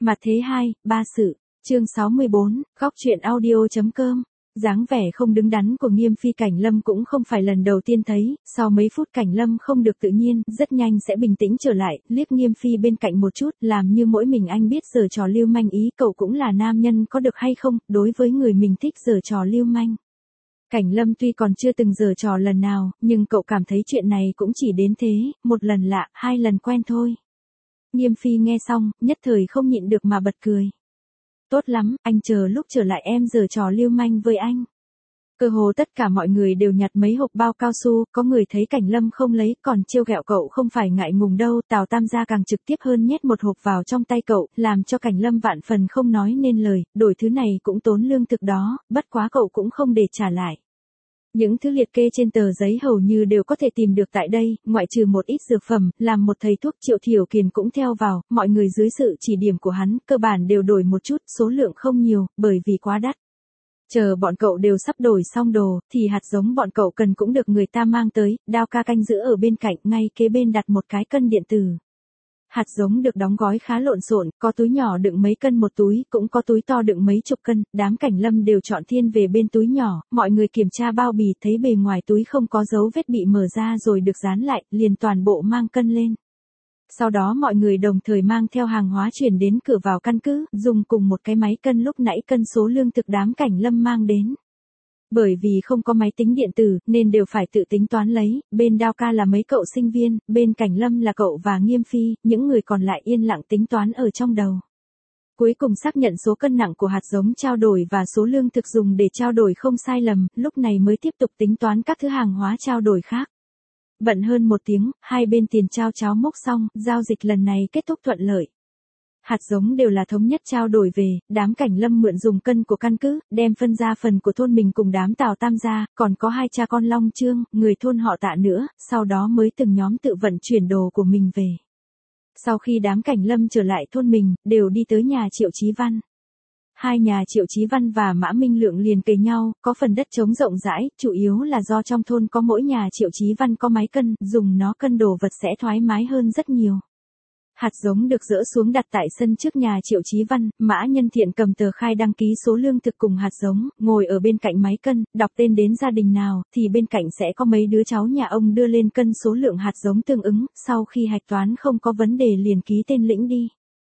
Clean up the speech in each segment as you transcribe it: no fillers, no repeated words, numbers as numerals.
Mặt thế 2, ba sự. Chương 64, góc truyện audio.com. Dáng vẻ không đứng đắn của Nghiêm Phi Cảnh Lâm cũng không phải lần đầu tiên thấy, sau mấy phút Cảnh Lâm không được tự nhiên, rất nhanh sẽ bình tĩnh trở lại, liếc Nghiêm Phi bên cạnh một chút, làm như mỗi mình anh biết giở trò lưu manh ý, cậu cũng là nam nhân có được hay không, đối với người mình thích giở trò lưu manh. Cảnh Lâm tuy còn chưa từng giở trò lần nào, nhưng cậu cảm thấy chuyện này cũng chỉ đến thế, một lần lạ, hai lần quen thôi. Nghiêm Phi nghe xong, nhất thời không nhịn được mà bật cười. Tốt lắm, anh chờ lúc trở lại em giở trò lưu manh với anh. Cơ hồ tất cả mọi người đều nhặt mấy hộp bao cao su, có người thấy Cảnh Lâm không lấy, còn trêu ghẹo cậu không phải ngại ngùng đâu, Tào Tam gia càng trực tiếp hơn nhét một hộp vào trong tay cậu, làm cho Cảnh Lâm vạn phần không nói nên lời, đổi thứ này cũng tốn lương thực đó, bất quá cậu cũng không để trả lại. Những thứ liệt kê trên tờ giấy hầu như đều có thể tìm được tại đây, ngoại trừ một ít dược phẩm, làm một thầy thuốc Triệu Thiểu Kiền cũng theo vào, mọi người dưới sự chỉ điểm của hắn, cơ bản đều đổi một chút, số lượng không nhiều, bởi vì quá đắt. Chờ bọn cậu đều sắp đổi xong đồ, thì hạt giống bọn cậu cần cũng được người ta mang tới, Đao ca canh giữ ở bên cạnh, ngay kế bên đặt một cái cân điện tử. Hạt giống được đóng gói khá lộn xộn, có túi nhỏ đựng mấy cân một túi, cũng có túi to đựng mấy chục cân, đám Cảnh Lâm đều chọn thiên về bên túi nhỏ, mọi người kiểm tra bao bì thấy bề ngoài túi không có dấu vết bị mở ra rồi được dán lại, liền toàn bộ mang cân lên. Sau đó mọi người đồng thời mang theo hàng hóa chuyển đến cửa vào căn cứ, dùng cùng một cái máy cân lúc nãy cân số lương thực đám Cảnh Lâm mang đến. Bởi vì không có máy tính điện tử, nên đều phải tự tính toán lấy, bên Đao ca là mấy cậu sinh viên, bên Cảnh Lâm là cậu và Nghiêm Phi, những người còn lại yên lặng tính toán ở trong đầu. Cuối cùng xác nhận số cân nặng của hạt giống trao đổi và số lương thực dùng để trao đổi không sai lầm, lúc này mới tiếp tục tính toán các thứ hàng hóa trao đổi khác. Bận hơn một tiếng, hai bên tiền trao cháo mốc xong, giao dịch lần này kết thúc thuận lợi. Hạt giống đều là thống nhất trao đổi về, đám Cảnh Lâm mượn dùng cân của căn cứ, đem phân ra phần của thôn mình cùng đám Tào Tam gia, còn có hai cha con Long Trương, người thôn họ Tạ nữa, sau đó mới từng nhóm tự vận chuyển đồ của mình về. Sau khi đám Cảnh Lâm trở lại thôn mình, đều đi tới nhà Triệu Chí Văn. Hai nhà Triệu Chí Văn và Mã Minh Lượng liền kề nhau, có phần đất trống rộng rãi, chủ yếu là do trong thôn có mỗi nhà Triệu Chí Văn có máy cân, dùng nó cân đồ vật sẽ thoải mái hơn rất nhiều. Hạt giống được dỡ xuống đặt tại sân trước nhà Triệu Chí Văn, Mã Nhân Thiện cầm tờ khai đăng ký số lương thực cùng hạt giống, ngồi ở bên cạnh máy cân, đọc tên đến gia đình nào, thì bên cạnh sẽ có mấy đứa cháu nhà ông đưa lên cân số lượng hạt giống tương ứng, sau khi hạch toán không có vấn đề liền ký tên lĩnh đi.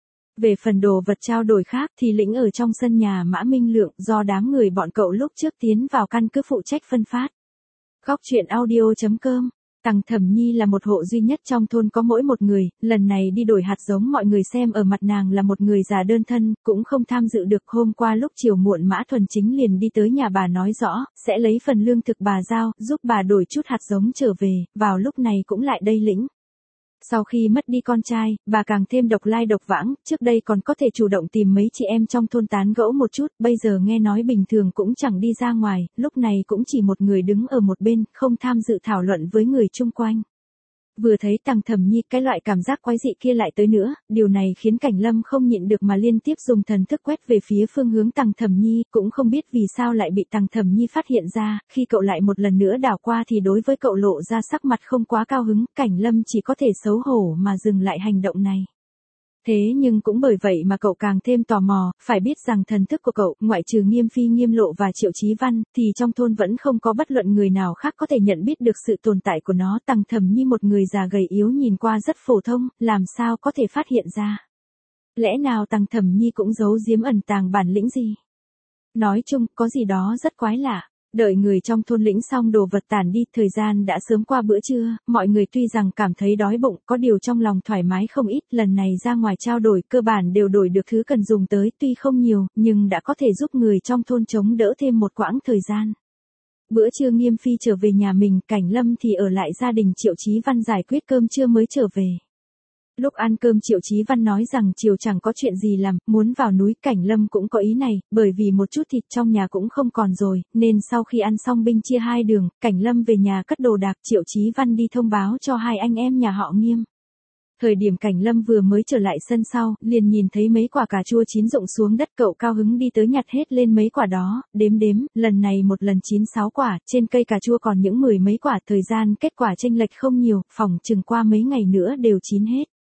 Về phần đồ vật trao đổi khác thì lĩnh ở trong sân nhà Mã Minh Lượng, do đám người bọn cậu lúc trước tiến vào căn cứ phụ trách phân phát. Góc truyện audio.com. Tằng Thẩm Nhi là một hộ duy nhất trong thôn có mỗi một người, lần này đi đổi hạt giống mọi người xem ở mặt nàng là một người già đơn thân, cũng không tham dự được. Hôm qua lúc chiều muộn Mã Thuần Chính liền đi tới nhà bà nói rõ, sẽ lấy phần lương thực bà giao, giúp bà đổi chút hạt giống trở về, vào lúc này cũng lại đây lĩnh. Sau khi mất đi con trai, bà càng thêm độc lai độc vãng, trước đây còn có thể chủ động tìm mấy chị em trong thôn tán gẫu một chút, bây giờ nghe nói bình thường cũng chẳng đi ra ngoài, lúc này cũng chỉ một người đứng ở một bên, không tham dự thảo luận với người chung quanh. Vừa thấy Tằng Thẩm Nhi, cái loại cảm giác quái dị kia lại tới nữa, điều này khiến Cảnh Lâm không nhịn được mà liên tiếp dùng thần thức quét về phía phương hướng Tằng Thẩm Nhi, cũng không biết vì sao lại bị Tằng Thẩm Nhi phát hiện ra, khi cậu lại một lần nữa đảo qua thì đối với cậu lộ ra sắc mặt không quá cao hứng, Cảnh Lâm chỉ có thể xấu hổ mà dừng lại hành động này. Thế nhưng cũng bởi vậy mà cậu càng thêm tò mò, phải biết rằng thần thức của cậu, ngoại trừ Nghiêm Phi Nghiêm Lộ và Triệu Chí Văn, thì trong thôn vẫn không có bất luận người nào khác có thể nhận biết được sự tồn tại của nó. Tằng Thẩm Nhi một người già gầy yếu nhìn qua rất phổ thông, làm sao có thể phát hiện ra. Lẽ nào Tằng Thẩm Nhi cũng giấu giếm ẩn tàng bản lĩnh gì? Nói chung, có gì đó rất quái lạ. Đợi người trong thôn lĩnh xong đồ vật tản đi, thời gian đã sớm qua bữa trưa, mọi người tuy rằng cảm thấy đói bụng, có điều trong lòng thoải mái không ít, lần này ra ngoài trao đổi, cơ bản đều đổi được thứ cần dùng tới, tuy không nhiều, nhưng đã có thể giúp người trong thôn chống đỡ thêm một quãng thời gian. Bữa trưa Nghiêm Phi trở về nhà mình, Cảnh Lâm thì ở lại gia đình Triệu Chí Văn giải quyết cơm trưa mới trở về. Lúc ăn cơm Triệu Chí Văn nói rằng chiều chẳng có chuyện gì làm, muốn vào núi. Cảnh Lâm cũng có ý này, bởi vì một chút thịt trong nhà cũng không còn rồi, nên sau khi ăn xong binh chia hai đường, Cảnh Lâm về nhà cất đồ đạc, Triệu Chí Văn đi thông báo cho hai anh em nhà họ Nghiêm. Thời điểm Cảnh Lâm vừa mới trở lại sân sau, liền nhìn thấy mấy quả cà chua chín rụng xuống đất, cậu cao hứng đi tới nhặt hết lên mấy quả đó, đếm, lần này một lần 96 quả, trên cây cà chua còn những 10 mấy quả, thời gian kết quả chênh lệch không nhiều, phỏng chừng qua mấy ngày nữa đều chín hết.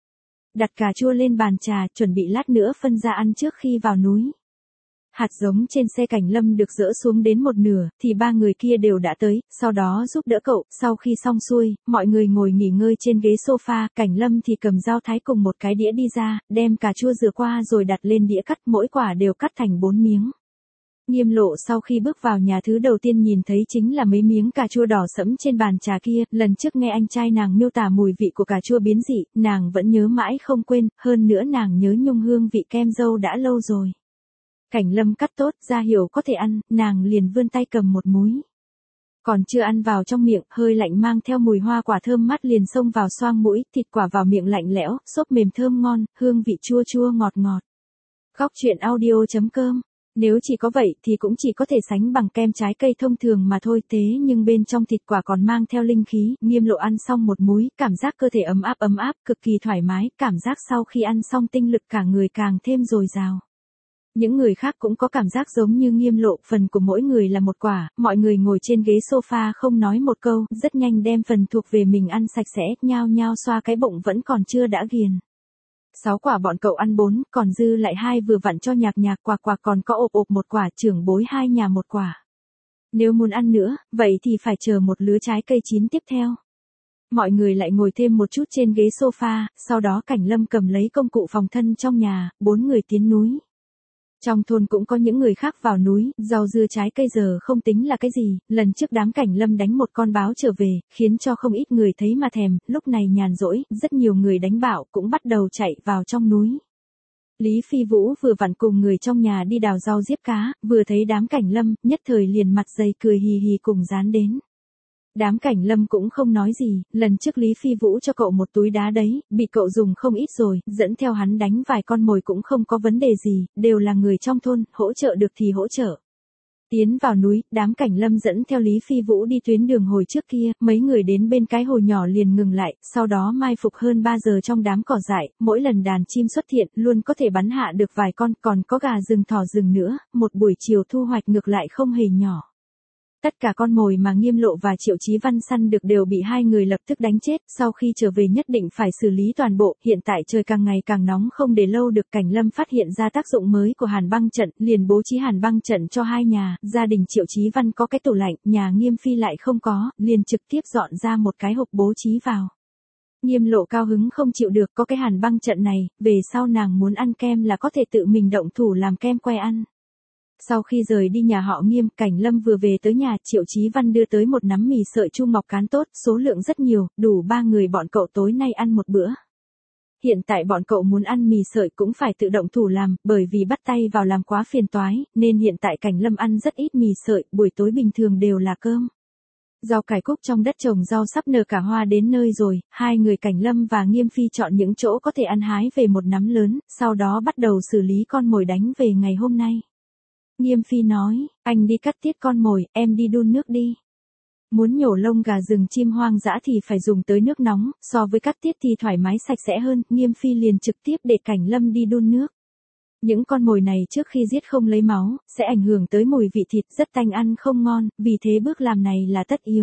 đặt cà chua lên bàn trà, chuẩn bị lát nữa phân ra ăn trước khi vào núi. Hạt giống trên xe Cảnh Lâm được dỡ xuống đến một nửa, thì ba người kia đều đã tới, sau đó giúp đỡ cậu. Sau khi xong xuôi, mọi người ngồi nghỉ ngơi trên ghế sofa, Cảnh Lâm thì cầm dao thái cùng một cái đĩa đi ra, đem cà chua rửa qua rồi đặt lên đĩa cắt, mỗi quả đều cắt thành 4 miếng. Nghiêm Lộ sau khi bước vào nhà thứ đầu tiên nhìn thấy chính là mấy miếng cà chua đỏ sẫm trên bàn trà kia, lần trước nghe anh trai nàng miêu tả mùi vị của cà chua biến dị, nàng vẫn nhớ mãi không quên, hơn nữa nàng nhớ nhung hương vị kem dâu đã lâu rồi. Cảnh Lâm cắt tốt, ra hiệu có thể ăn, nàng liền vươn tay cầm một múi. Còn chưa ăn vào trong miệng, hơi lạnh mang theo mùi hoa quả thơm mát liền xông vào xoang mũi, thịt quả vào miệng lạnh lẽo, xốp mềm thơm ngon, hương vị chua chua ngọt ngọt. Góc truyện audio.com. Nếu chỉ có vậy thì cũng chỉ có thể sánh bằng kem trái cây thông thường mà thôi, thế nhưng bên trong thịt quả còn mang theo linh khí. Nghiêm Lộ ăn xong một múi, cảm giác cơ thể ấm áp, cực kỳ thoải mái, cảm giác sau khi ăn xong tinh lực cả người càng thêm dồi dào. Những người khác cũng có cảm giác giống như Nghiêm Lộ, phần của mỗi người là một quả, mọi người ngồi trên ghế sofa không nói một câu, rất nhanh đem phần thuộc về mình ăn sạch sẽ, nhao nhao xoa cái bụng vẫn còn chưa đã ghiền. 6 quả bọn cậu ăn 4, còn dư lại 2 vừa vặn cho Nhạc Nhạc, Quạc còn có ộp một quả, trưởng bối 2 nhà một quả. Nếu muốn ăn nữa, vậy thì phải chờ một lứa trái cây chín tiếp theo. Mọi người lại ngồi thêm một chút trên ghế sofa, sau đó Cảnh Lâm cầm lấy công cụ phòng thân trong nhà, 4 người tiến núi. Trong thôn cũng có những người khác vào núi, rau dưa trái cây giờ không tính là cái gì, lần trước đám Cảnh Lâm đánh một con báo trở về, khiến cho không ít người thấy mà thèm, lúc này nhàn rỗi, rất nhiều người đánh bạo cũng bắt đầu chạy vào trong núi. Lý Phi Vũ vừa vặn cùng người trong nhà đi đào rau diếp cá, vừa thấy đám Cảnh Lâm, nhất thời liền mặt dày cười hì hì cùng dán đến. Đám Cảnh Lâm cũng không nói gì, lần trước Lý Phi Vũ cho cậu một túi đá đấy, bị cậu dùng không ít rồi, dẫn theo hắn đánh vài con mồi cũng không có vấn đề gì, đều là người trong thôn, hỗ trợ được thì hỗ trợ. Tiến vào núi, đám Cảnh Lâm dẫn theo Lý Phi Vũ đi tuyến đường hồi trước kia, mấy người đến bên cái hồ nhỏ liền ngừng lại, sau đó mai phục hơn 3 giờ trong đám cỏ dại, mỗi lần đàn chim xuất hiện luôn có thể bắn hạ được vài con, còn có gà rừng thỏ rừng nữa, một buổi chiều thu hoạch ngược lại không hề nhỏ. Tất cả con mồi mà Nghiêm Lộ và Triệu Chí Văn săn được đều bị hai người lập tức đánh chết, sau khi trở về nhất định phải xử lý toàn bộ, hiện tại trời càng ngày càng nóng không để lâu được. Cảnh Lâm phát hiện ra tác dụng mới của hàn băng trận, liền bố trí hàn băng trận cho hai nhà, gia đình Triệu Chí Văn có cái tủ lạnh, nhà Nghiêm Phi lại không có, liền trực tiếp dọn ra một cái hộp bố trí vào. Nghiêm Lộ cao hứng không chịu được, có cái hàn băng trận này, về sau nàng muốn ăn kem là có thể tự mình động thủ làm kem que ăn. Sau khi rời đi nhà họ Nghiêm, Cảnh Lâm vừa về tới nhà, Triệu Chí Văn đưa tới một nắm mì sợi Chu Ngọc cán tốt, số lượng rất nhiều, đủ 3 người bọn cậu tối nay ăn một bữa. Hiện tại bọn cậu muốn ăn mì sợi cũng phải tự động thủ làm, bởi vì bắt tay vào làm quá phiền toái, nên hiện tại Cảnh Lâm ăn rất ít mì sợi, buổi tối bình thường đều là cơm. Rau cải cúc trong đất trồng rau sắp nở cả hoa đến nơi rồi, hai người Cảnh Lâm và Nghiêm Phi chọn những chỗ có thể ăn hái về một nắm lớn, sau đó bắt đầu xử lý con mồi đánh về ngày hôm nay. Nghiêm Phi nói, anh đi cắt tiết con mồi, em đi đun nước đi. Muốn nhổ lông gà rừng chim hoang dã thì phải dùng tới nước nóng, so với cắt tiết thì thoải mái sạch sẽ hơn, Nghiêm Phi liền trực tiếp để Cảnh Lâm đi đun nước. Những con mồi này trước khi giết không lấy máu, sẽ ảnh hưởng tới mùi vị thịt rất tanh ăn không ngon, vì thế bước làm này là tất yếu.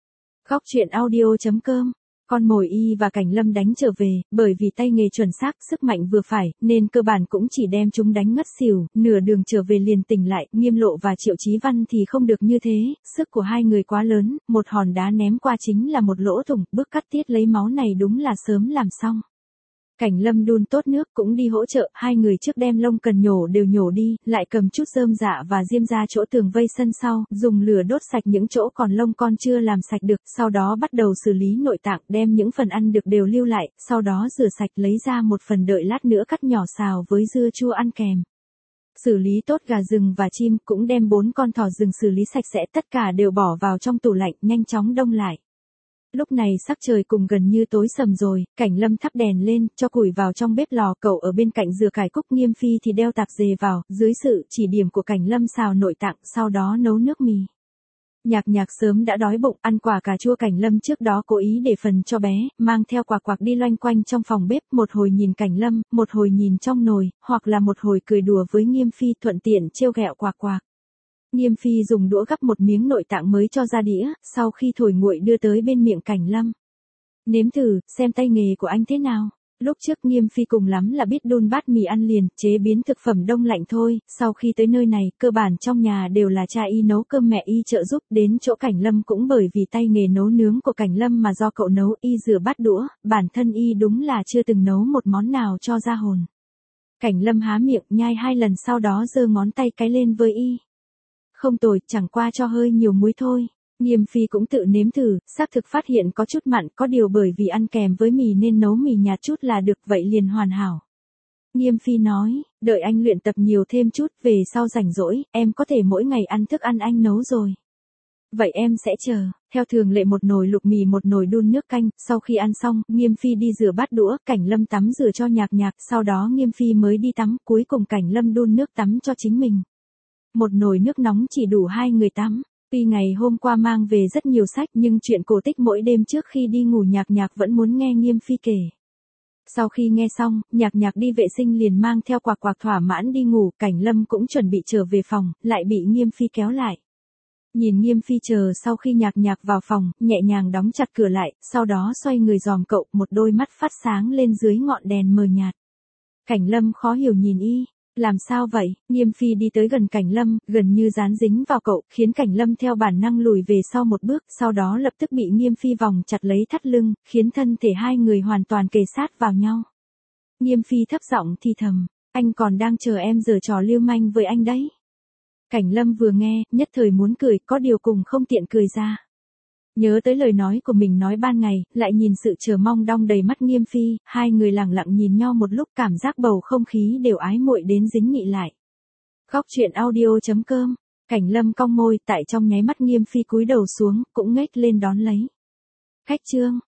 Góc truyện audio.com. Con mồi y và Cảnh Lâm đánh trở về, bởi vì tay nghề chuẩn xác, sức mạnh vừa phải, nên cơ bản cũng chỉ đem chúng đánh ngất xỉu, nửa đường trở về liền tỉnh lại. Nghiêm Lộ và Triệu Chí Văn thì không được như thế, sức của hai người quá lớn, một hòn đá ném qua chính là một lỗ thủng, bước cắt tiết lấy máu này đúng là sớm làm xong. Cảnh Lâm đun tốt nước cũng đi hỗ trợ, hai người trước đem lông cần nhổ đều nhổ đi, lại cầm chút rơm dạ và diêm ra chỗ tường vây sân sau, dùng lửa đốt sạch những chỗ còn lông con chưa làm sạch được, sau đó bắt đầu xử lý nội tạng, đem những phần ăn được đều lưu lại, sau đó rửa sạch lấy ra một phần đợi lát nữa cắt nhỏ xào với dưa chua ăn kèm. Xử lý tốt gà rừng và chim, cũng đem 4 con thỏ rừng xử lý sạch sẽ, tất cả đều bỏ vào trong tủ lạnh, nhanh chóng đông lại. Lúc này sắc trời cùng gần như tối sầm rồi, Cảnh Lâm thắp đèn lên, cho củi vào trong bếp lò, cậu ở bên cạnh rửa cải cúc, Nghiêm Phi thì đeo tạp dề vào, dưới sự chỉ điểm của Cảnh Lâm xào nội tạng, sau đó nấu nước mì. Nhạc Nhạc sớm đã đói bụng, ăn quả cà chua Cảnh Lâm trước đó cố ý để phần cho bé, mang theo Quạc đi loanh quanh trong phòng bếp, một hồi nhìn Cảnh Lâm, một hồi nhìn trong nồi, hoặc là một hồi cười đùa với Nghiêm Phi, thuận tiện trêu ghẹo Quạc. Nghiêm Phi dùng đũa gắp một miếng nội tạng mới cho ra đĩa, sau khi thổi nguội đưa tới bên miệng Cảnh Lâm. Nếm thử, xem tay nghề của anh thế nào. Lúc trước Nghiêm Phi cùng lắm là biết đun bát mì ăn liền, chế biến thực phẩm đông lạnh thôi, sau khi tới nơi này, cơ bản trong nhà đều là cha y nấu cơm mẹ y trợ giúp, đến chỗ Cảnh Lâm cũng bởi vì tay nghề nấu nướng của Cảnh Lâm mà do cậu nấu y rửa bát đũa, bản thân y đúng là chưa từng nấu một món nào cho ra hồn. Cảnh Lâm há miệng nhai 2 lần sau đó giơ ngón tay cái lên với y. Không tồi, chẳng qua cho hơi nhiều muối thôi. Nghiêm Phi cũng tự nếm thử, xác thực phát hiện có chút mặn, có điều bởi vì ăn kèm với mì nên nấu mì nhạt chút là được, vậy liền hoàn hảo. Nghiêm Phi nói, đợi anh luyện tập nhiều thêm chút, về sau rảnh rỗi, em có thể mỗi ngày ăn thức ăn anh nấu rồi. Vậy em sẽ chờ. Theo thường lệ một nồi luộc mì một nồi đun nước canh, sau khi ăn xong, Nghiêm Phi đi rửa bát đũa, Cảnh Lâm tắm rửa cho Nhạc Nhạc, sau đó Nghiêm Phi mới đi tắm, cuối cùng Cảnh Lâm đun nước tắm cho chính mình. Một nồi nước nóng chỉ đủ 2 người tắm. Tuy ngày hôm qua mang về rất nhiều sách nhưng chuyện cổ tích mỗi đêm trước khi đi ngủ Nhạc Nhạc vẫn muốn nghe Nghiêm Phi kể. Sau khi nghe xong, Nhạc Nhạc đi vệ sinh liền mang theo quạc quạc thỏa mãn đi ngủ, Cảnh Lâm cũng chuẩn bị trở về phòng, lại bị Nghiêm Phi kéo lại. Nhìn Nghiêm Phi chờ sau khi Nhạc Nhạc vào phòng, nhẹ nhàng đóng chặt cửa lại, sau đó xoay người dòm cậu, một đôi mắt phát sáng lên dưới ngọn đèn mờ nhạt. Cảnh Lâm khó hiểu nhìn y. Làm sao vậy? Nghiêm Phi đi tới gần Cảnh Lâm, gần như dán dính vào cậu, khiến Cảnh Lâm theo bản năng lùi về sau một bước, sau đó lập tức bị Nghiêm Phi vòng chặt lấy thắt lưng, khiến thân thể hai người hoàn toàn kề sát vào nhau. Nghiêm Phi thấp giọng thì thầm, anh còn đang chờ em giở trò lưu manh với anh đấy. Cảnh Lâm vừa nghe, nhất thời muốn cười, có điều cùng không tiện cười ra. Nhớ tới lời nói của mình nói ban ngày, lại nhìn sự chờ mong đong đầy mắt Nghiêm Phi, hai người lặng lặng nhìn nhau một lúc, cảm giác bầu không khí đều ái muội đến dính nghị lại. Góc truyện audio.com, Cảnh Lâm cong môi, tại trong nháy mắt Nghiêm Phi cúi đầu xuống, cũng ngếch lên đón lấy. Khách trương,